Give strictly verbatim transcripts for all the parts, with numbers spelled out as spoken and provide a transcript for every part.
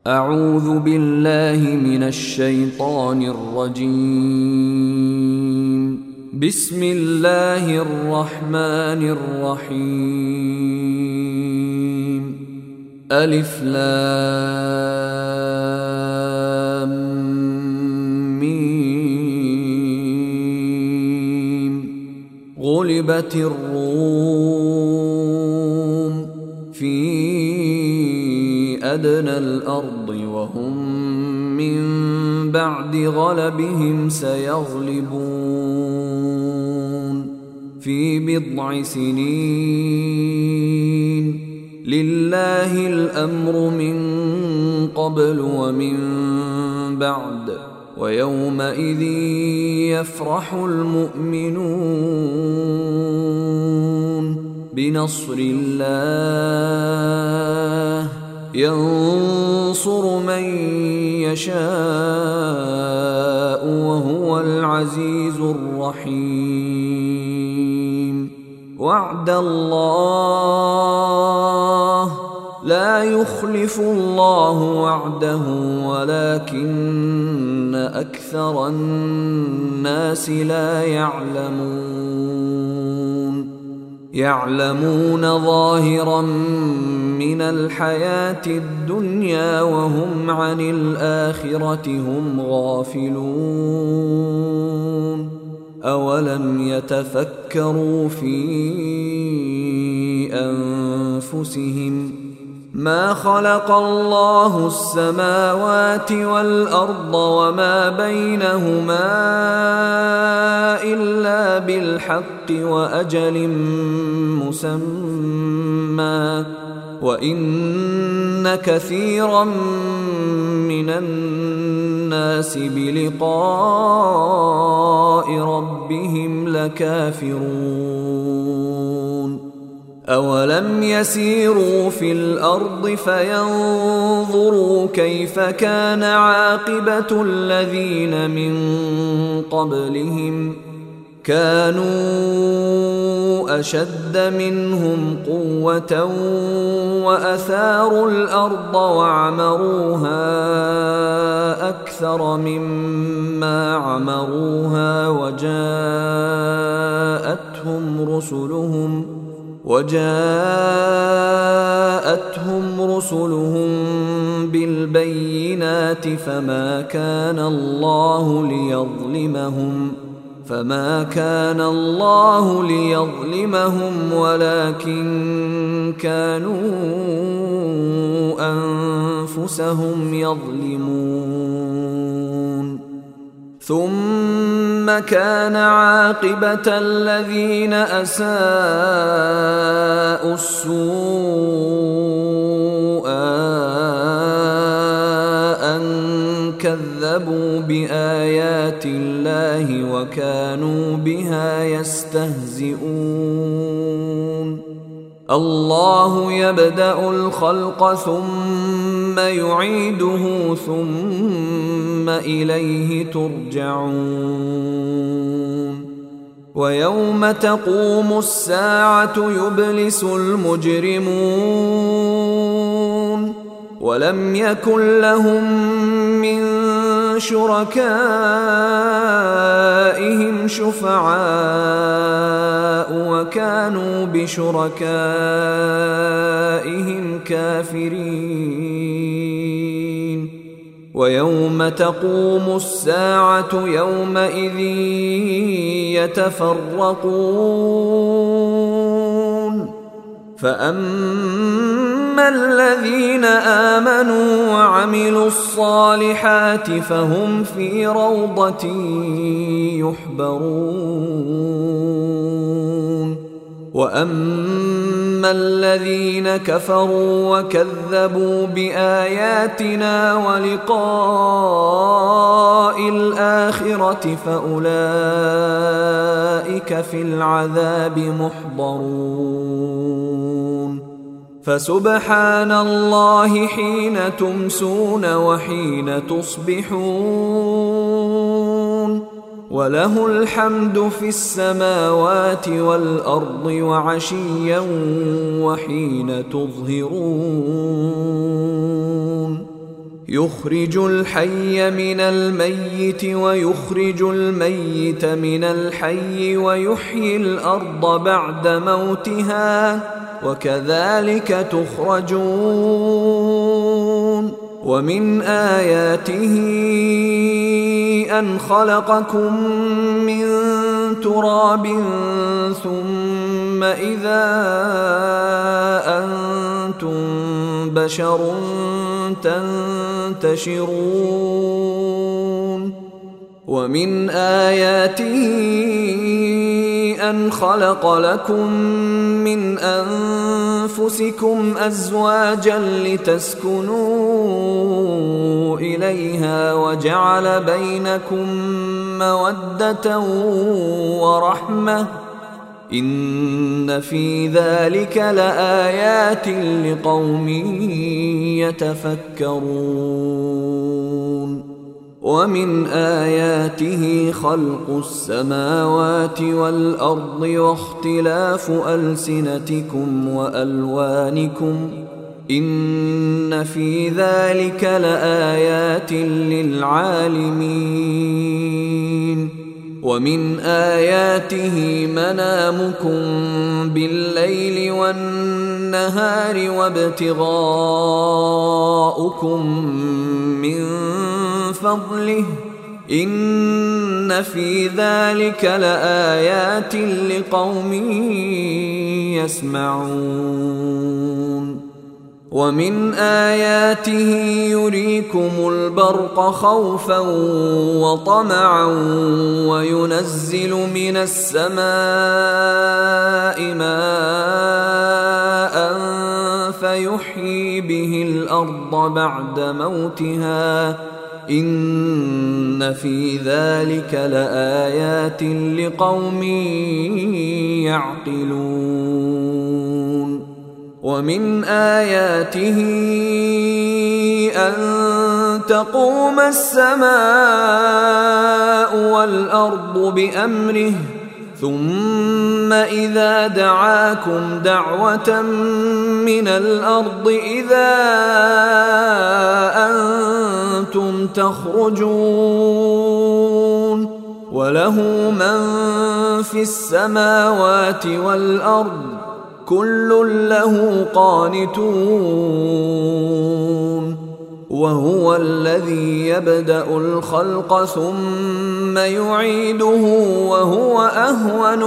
أعوذ بالله من الشيطان الرجيم. بسم الله الرحمن الرحيم. ألف لام ميم. غلبت الروم في أدنى الأرض وهم من بعد غلبهم سيغلبون في بضع سنين. لله الأمر من قبل ومن بعد ويومئذ يفرح المؤمنون بنصر الله ينصر من يشاء وهو العزيز الرحيم. وعد الله لا يخلف الله وعده ولكن أكثر الناس لا يعلمون. يعلمون ظاهرا من الحياة الدنيا وهم عن الآخرة هم غافلون. أولم يتفكروا في أنفسهم ما خلق الله السماوات والأرض وما بينهما إلا بالحق وأجل مسمى وإن كثيرا من الناس بلقاء ربهم لكافرون. أولم يسيروا في الأرض فينظروا كيف كان عاقبة الذين من قبلهم كانوا أشد منهم قوة وأثاروا الأرض وعمروها أكثر مما عمروها وجاءتهم رسلهم وجاءتهم رسلهم بالبينات فما كان الله ليظلمهم فما كان الله ليظلمهم ولكن كانوا أنفسهم يظلمون. ثم كان عاقبة الذين أساءوا السوء أن كذبوا بآيات الله وكانوا بها يستهزئون. الله يبدأ الخلق ثم يعيده ثم إليه ترجعون. ويوم تقوم الساعة يبلس المجرمون ولم يكن لهم من شركائهم شفعاء وكانوا بشركائهم كافرين. ويوم تقوم الساعة يومئذ يتفرقون فأما الذين آمنوا وعملوا الصالحات فهم في روضة يحبرون. وأما الذين كفروا وكذبوا بآياتنا ولقاء الآخرة فأولئك في العذاب محضرون. فسبحان الله حين تمسون وحين تصبحون وله الحمد في السماوات والأرض وعشيا وحين تظهرون يخرج الحي من الميت ويخرج الميت من الحي ويحيي الأرض بعد موتها وكذلك تخرجون. ومن آياته أن خلقكم من تراب ثم إذا أنتم بشر تنتشرون. ومن آياته أن خلق لكم من أنفسكم أزواجا لتسكنوا إليها وجعل بينكم مودة ورحمة إن في ذلك لآيات لقوم يتفكرون. ومن آياته خلق السماوات والأرض واختلاف ألسنتكم وألوانكم إن في ذلك لآيات للعالمين. ومن آياته منامكم بالليل والنهار وابتغاؤكم من فضله إن في ذلك لآيات لقوم يسمعون. ومن آياته يريكم البرق خوفا وطمعا وينزل من السماء ماء فيحيي به الأرض بعد موتها إن في ذلك لآيات لقوم يعقلون. ومن آياته أن تقوم السماء والأرض بأمره ثم إذا دعاكم دعوة من الأرض إذا أنتم تخرجون. وله من في السماوات والأرض كل له قانتون. وهو الذي يبدأ الخلق ثم يعيده وهو أهون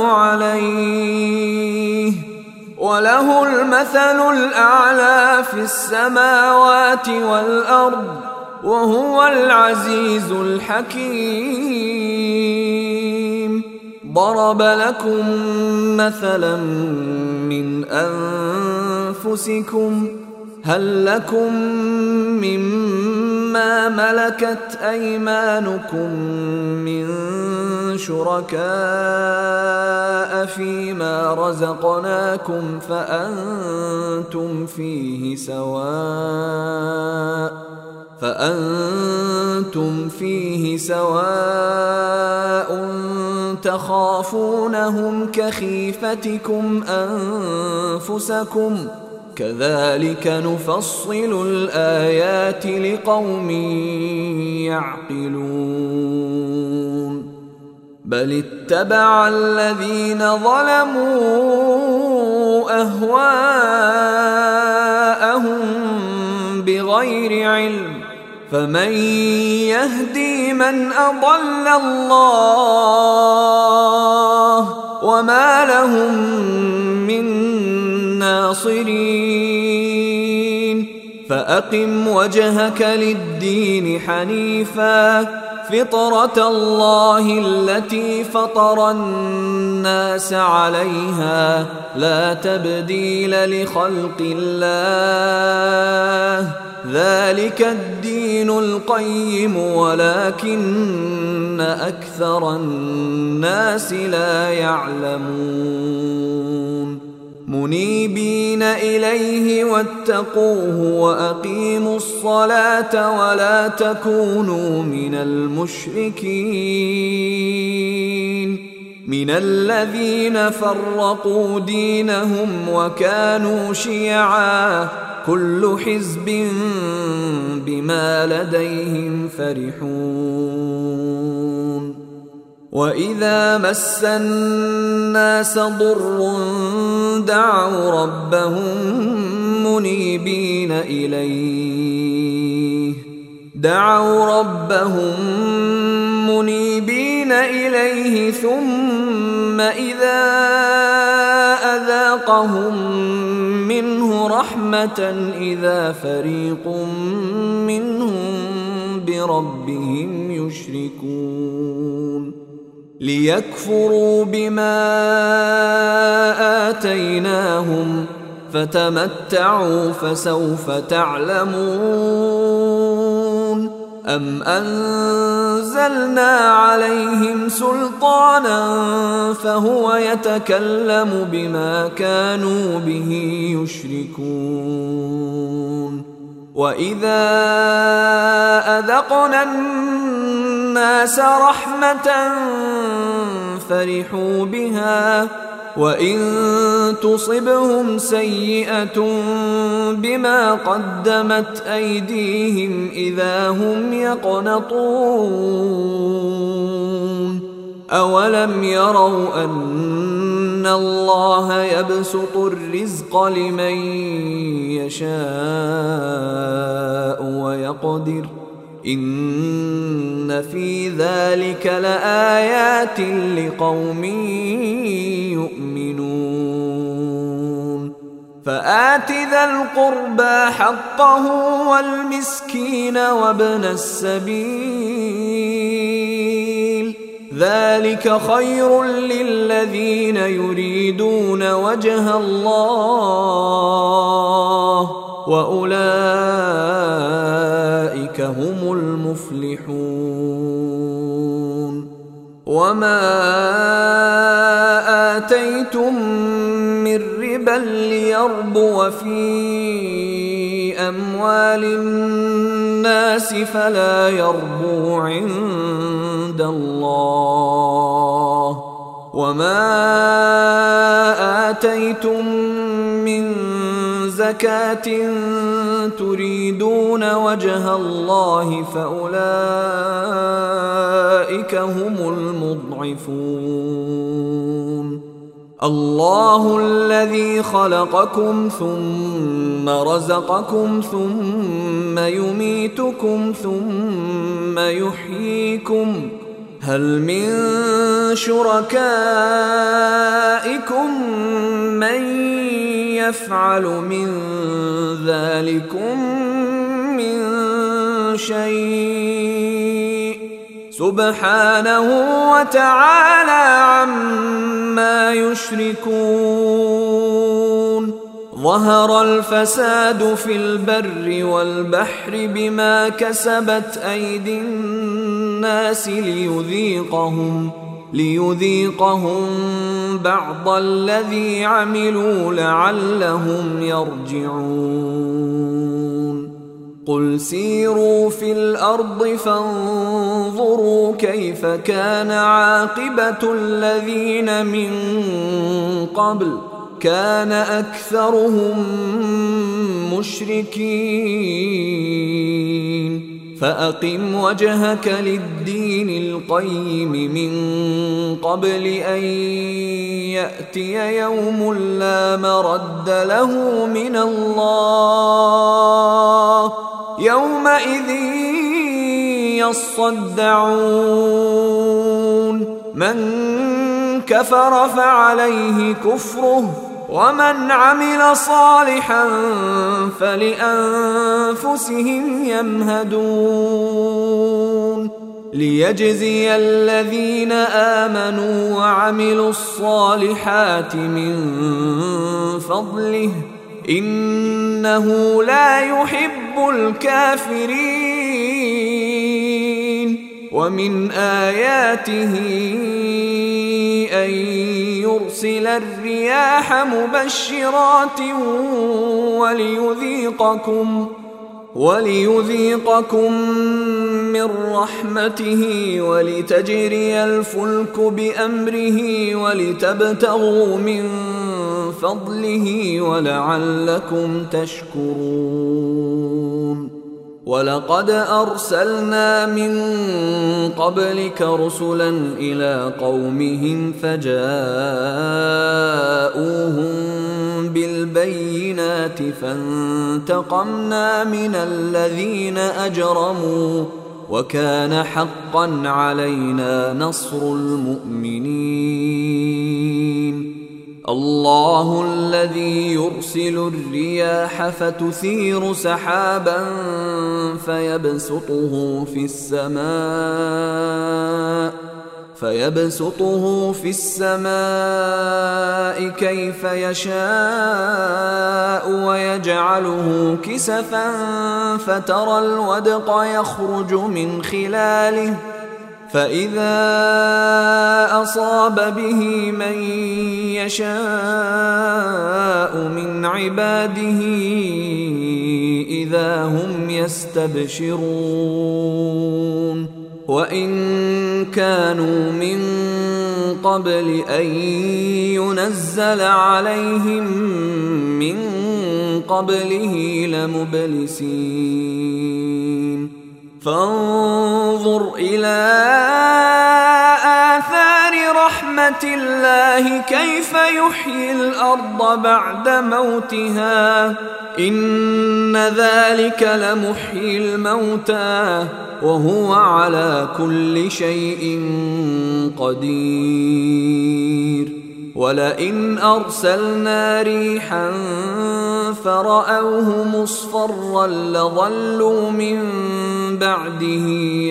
عليه وله المثل الأعلى في السماوات والأرض وهو العزيز الحكيم. ضرب لكم مثلا من أنفسكم هل لكم مما ملكت أيمانكم من شركاء فيما رزقناكم فأنتم فيه سواء فأنتم فيه سواء تخافونهم كخيفتكم أنفسكم كذلك نفصل الآيات لقوم يعقلون. بل اتبع الذين ظلموا أهواءهم بغير علم فمن يهدي من أضل الله وما لهم من ناصرين. فأقم وجهك للدين حنيفا فطرة الله التي فطر الناس عليها لا تبديل لخلق الله ذلك الدين القيم ولكن أكثر الناس لا يعلمون. منيبين إليه واتقوه وأقيموا الصلاة ولا تكونوا من المشركين من الذين فرقوا دينهم وكانوا شيعا كل حزب بما بما لديهم فرحون وإذا مس الناس ضر دعوا ربهم منيبين إليه دعوا ربهم منيبين إليه ثم إذا أذاقهم منه رحمة إذا فريق منهم بربهم يشركون ليكفروا بما آتيناهم فتمتعوا فسوف تعلمون أم أنزلنا عليهم سلطانا فهو يتكلم بما كانوا به يشركون وإذا أذقنا الناس رحمة فرحوا بها وإن تصبهم سيئة بما قدمت أيديهم إذا هم يقنطون أولم يروا أن الله يبسط الرزق لمن يشاء ويقدر إن في ذلك لآيات لقوم يؤمنون فآت ذا القربى حقه والمسكين وابن السبيل ذلك خير للذين يريدون وجه الله وأولئك هم المفلحون وما آتيتم من ربا ليربو في أموال الناس فلا يربو عند الله وما آتيتم من زكاة تريدون وجه الله فأولئك هم المضعفون الله الذي خلقكم ثم رزقكم ثم يميتكم ثم يحييكم هل من شركائكم من يفعل من ذلكم من شيء سبحانه وتعالى عما يشركون ظهر الفساد في البر والبحر بما كسبت أيدي الناس ليذيقهم ليذيقهم بعض الذي عملوا لعلهم يرجعون قل سيروا في الأرض فانظروا كيف كان عاقبة الذين من قبل كان أكثرهم مشركين فأقم وجهك للدين القيم من قبل أن يأتي يوم لا مرد له من الله يومئذ يصدعون من كفر فعليه كفره ومن عمل صالحا فلأنفسهم يمهدون ليجزي الذين آمنوا وعملوا الصالحات من فضله إنه لا يحب الكافرين ومن آياته أن يرسل الرياح مبشرات وليذيقكم وليذيقكم من رحمته ولتجري الفلك بأمره ولتبتغوا من فضله ولعلكم تشكرون ولقد أرسلنا من قبلك رسلا إلى قومهم فجاءوهم بالبينات فانتقمنا من الذين أجرموا وكان حقا علينا نصر المؤمنين. الله الذي يرسل الرياح فتثير سحابا فيبسطه في السماء فيبسطه في السماء كيف يشاء ويجعله كسفا فترى الودق يخرج من خلاله فإذا أصاب به من يشاء من عباده إذا هم يستبشرون. وإن كانوا من قبل أن ينزل عليهم من قبله لمبلسين. فانظر إلى آثار رحمة الله كيف يحيي الأرض بعد موتها إن ذلك لمحيي الموتى وهو على كل شيء قدير. ولئن أرسلنا ريحا فرأوه مصفرا لظلوا من بعده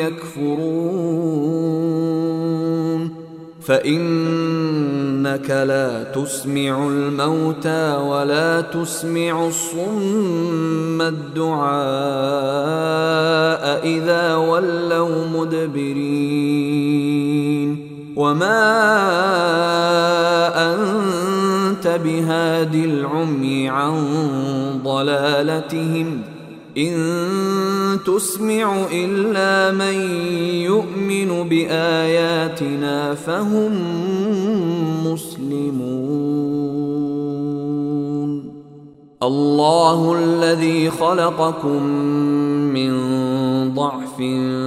يكفرون. فإنك لا تسمع الموتى ولا تسمع الصم الدعاء إذا ولوا مدبرين. وما أنت بهادي العمي عن ضلالتهم إن تسمع إلا من يؤمن بآياتنا فهم مسلمون. الله الذي خلقكم من ضعف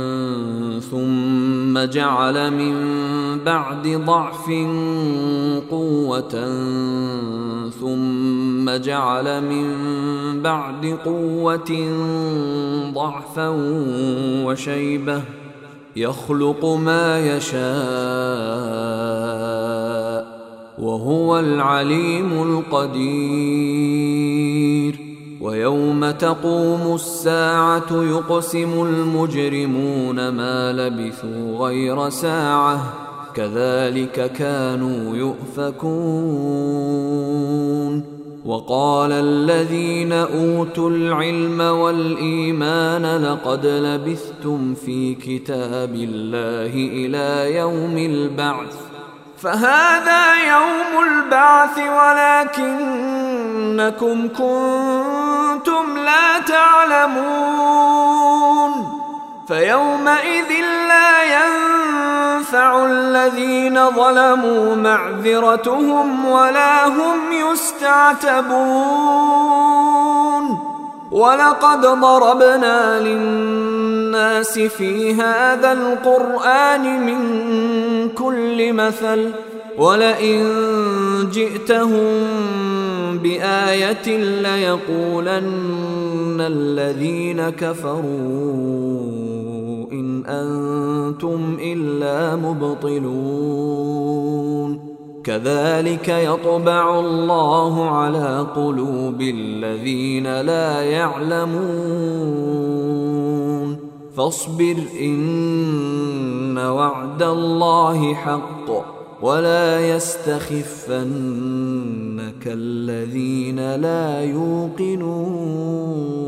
ثم جعل من بعد ضعف قوة ثم جعل من بعد قوة ضعفا وشيبة يخلق ما يشاء وهو العليم القدير. ويوم تقوم الساعة يقسم المجرمون ما لبثوا غير ساعة كذلك كانوا يؤفكون. وقال الذين أوتوا العلم والإيمان لقد لبثتم في كتاب الله إلى يوم البعث فهذا يوم البعث ولكنكم كنتم لا تعلمون. فيومئذ لا ينفع الذين ظلموا معذرتهم ولا هم يستعتبون. ولقد ضربنا للناس في هذا القرآن من كل مثل ولئن جئتهم بآية ليقولن الذين كفروا إن أنتم إلا مبطلون. كذلك يطبع الله على قلوب الذين لا يعلمون. فاصبر إن وعد الله حق ولا يستخفنك الذين لا يوقنون.